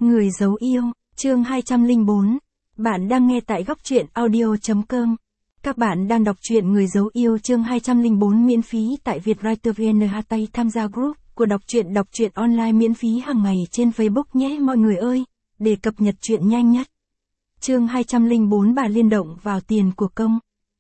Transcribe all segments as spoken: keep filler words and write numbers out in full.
Người giấu yêu, chương hai trăm lẻ bốn. Bạn đang nghe tại góc truyện audio chấm com. Các bạn đang đọc truyện Người giấu yêu chương hai trăm lẻ bốn miễn phí tại Vietwriter vê en. Tay tham gia group của đọc truyện đọc truyện online miễn phí hàng ngày trên Facebook nhé mọi người ơi, để cập nhật truyện nhanh nhất. Chương hai trăm lẻ bốn Bà Liên động vào tiền của công.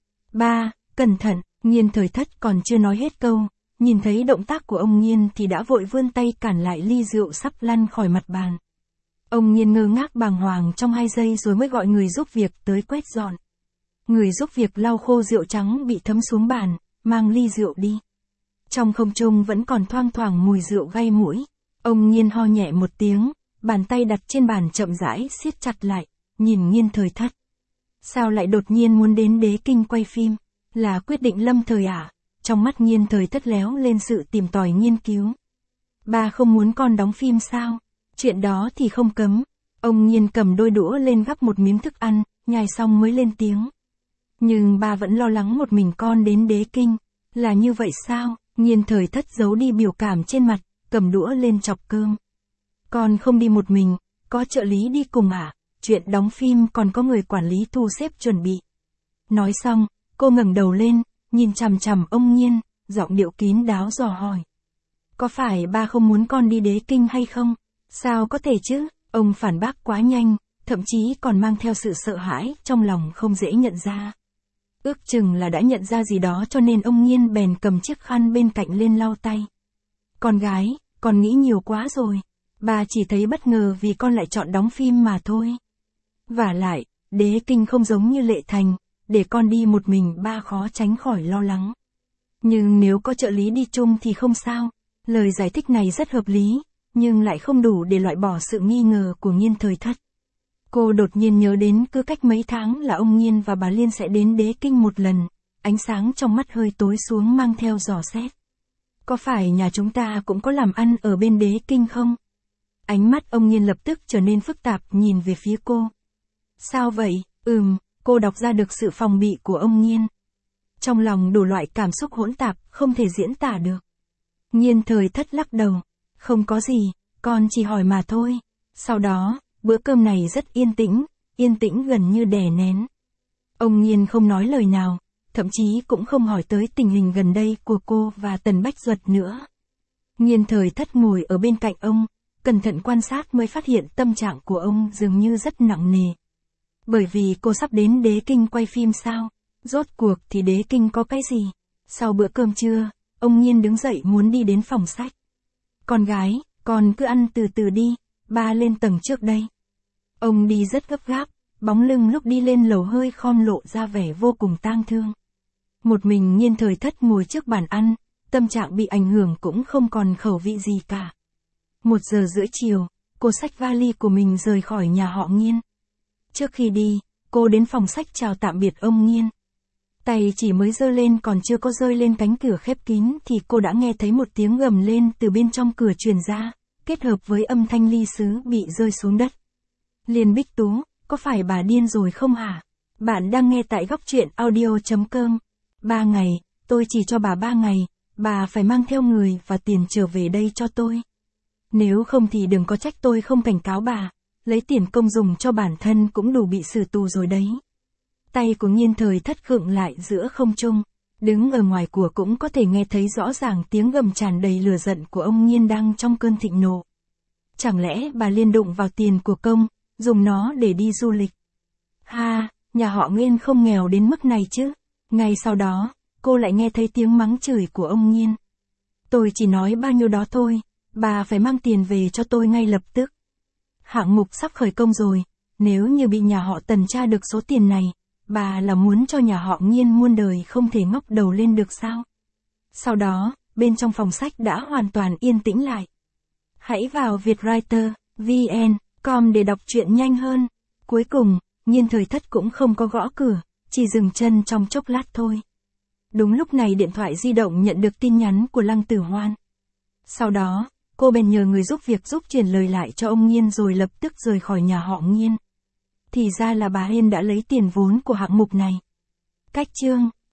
ba. Cẩn thận, Nghiên Thời Thất còn chưa nói hết câu, nhìn thấy động tác của ông Nghiên thì đã vội vươn tay cản lại ly rượu sắp lăn khỏi mặt bàn. Ông Nghiên ngơ ngác bàng hoàng trong hai giây rồi mới gọi người giúp việc tới quét dọn. Người giúp việc lau khô rượu trắng bị thấm xuống bàn, mang ly rượu đi. Trong không trung vẫn còn thoang thoảng mùi rượu gây mũi. Ông Nghiên ho nhẹ một tiếng, bàn tay đặt trên bàn chậm rãi siết chặt lại, nhìn Nghiên Thời Thất. Sao lại đột nhiên muốn đến Đế Kinh quay phim? Là quyết định lâm thời à? Trong mắt Nghiên Thời Thất léo lên sự tìm tòi nghiên cứu. Ba không muốn con đóng phim sao? Chuyện đó thì không cấm. Ông Nghiên cầm đôi đũa lên gắp một miếng thức ăn, nhai xong mới lên tiếng. Nhưng ba vẫn lo lắng một mình con đến Đế Kinh. Là như vậy sao? Nghiên Thời Thất giấu đi biểu cảm trên mặt, cầm đũa lên chọc cơm. Con không đi một mình, có trợ lý đi cùng à? Chuyện đóng phim còn có người quản lý thu xếp chuẩn bị. Nói xong, cô ngẩng đầu lên, nhìn chằm chằm ông Nghiên, giọng điệu kín đáo dò hỏi. Có phải ba không muốn con đi Đế Kinh hay không? Sao có thể chứ? Ông phản bác quá nhanh, thậm chí còn mang theo sự sợ hãi trong lòng không dễ nhận ra. Ước chừng là đã nhận ra gì đó cho nên ông Nghiên bèn cầm chiếc khăn bên cạnh lên lau tay. Con gái, con nghĩ nhiều quá rồi. Ba chỉ thấy bất ngờ vì con lại chọn đóng phim mà thôi. Vả lại, Đế Kinh không giống như Lệ Thành, để con đi một mình ba khó tránh khỏi lo lắng. Nhưng nếu có trợ lý đi chung thì không sao. Lời giải thích này rất hợp lý, nhưng lại không đủ để loại bỏ sự nghi ngờ của Nghiên Thời Thất. Cô đột nhiên nhớ đến cứ cách mấy tháng là ông Nghiên và bà Liên sẽ đến Đế Kinh một lần, ánh sáng trong mắt hơi tối xuống mang theo dò xét. Có phải nhà chúng ta cũng có làm ăn ở bên Đế Kinh không? Ánh mắt ông Nghiên lập tức trở nên phức tạp nhìn về phía cô. Sao vậy? Ừm, cô đọc ra được sự phòng bị của ông Nghiên. Trong lòng đủ loại cảm xúc hỗn tạp, không thể diễn tả được. Nghiên Thời Thất lắc đầu. Không có gì, con chỉ hỏi mà thôi. Sau đó, bữa cơm này rất yên tĩnh, yên tĩnh gần như đè nén. Ông Nghiên không nói lời nào, thậm chí cũng không hỏi tới tình hình gần đây của cô và Tần Bách Duật nữa. Nghiên Thời Thất ngồi ở bên cạnh ông, cẩn thận quan sát mới phát hiện tâm trạng của ông dường như rất nặng nề. Bởi vì cô sắp đến Đế Kinh quay phim sao? Rốt cuộc thì Đế Kinh có cái gì? Sau bữa cơm trưa, ông Nghiên đứng dậy muốn đi đến phòng sách. Con gái, con cứ ăn từ từ đi, ba lên tầng trước đây. Ông đi rất gấp gáp, bóng lưng lúc đi lên lầu hơi khom lộ ra vẻ vô cùng tang thương. Một mình Nghiên Thời Thất ngồi trước bàn ăn, tâm trạng bị ảnh hưởng cũng không còn khẩu vị gì cả. Một giờ rưỡi chiều, cô xách vali của mình rời khỏi nhà họ Nghiên. Trước khi đi, cô đến phòng sách chào tạm biệt ông Nghiên. Tay chỉ mới giơ lên còn chưa có rơi lên cánh cửa khép kín thì cô đã nghe thấy một tiếng gầm lên từ bên trong cửa truyền ra, kết hợp với âm thanh ly sứ bị rơi xuống đất. Liên Bích Tú, có phải bà điên rồi không hả? Bạn đang nghe tại góc truyện audio chấm com. Ba ngày, tôi chỉ cho bà ba ngày, bà phải mang theo người và tiền trở về đây cho tôi. Nếu không thì đừng có trách tôi không cảnh cáo bà, lấy tiền công dùng cho bản thân cũng đủ bị xử tù rồi đấy. Tay của Nghiên Thời Thất khựng lại giữa không trung, đứng ở ngoài của cũng có thể nghe thấy rõ ràng tiếng gầm tràn đầy lửa giận của ông Nghiên đang trong cơn thịnh nộ. Chẳng lẽ bà Liên đụng vào tiền của công, dùng nó để đi du lịch? Ha, nhà họ Nghiên không nghèo đến mức này chứ. Ngay sau đó, cô lại nghe thấy tiếng mắng chửi của ông Nghiên. Tôi chỉ nói bao nhiêu đó thôi, bà phải mang tiền về cho tôi ngay lập tức. Hạng mục sắp khởi công rồi, nếu như bị nhà họ Tần tra được số tiền này, bà là muốn cho nhà họ Nghiên muôn đời không thể ngóc đầu lên được sao? Sau đó, bên trong phòng sách đã hoàn toàn yên tĩnh lại. Hãy vào Vietwriter vê en com để đọc truyện nhanh hơn. Cuối cùng, Nghiên Thời Thất cũng không có gõ cửa, chỉ dừng chân trong chốc lát thôi. Đúng lúc này điện thoại di động nhận được tin nhắn của Lăng Tử Hoan. Sau đó, cô bèn nhờ người giúp việc giúp truyền lời lại cho ông Nghiên rồi lập tức rời khỏi nhà họ Nghiên. Thì ra là bà Hiên đã lấy tiền vốn của hạng mục này. Cách chương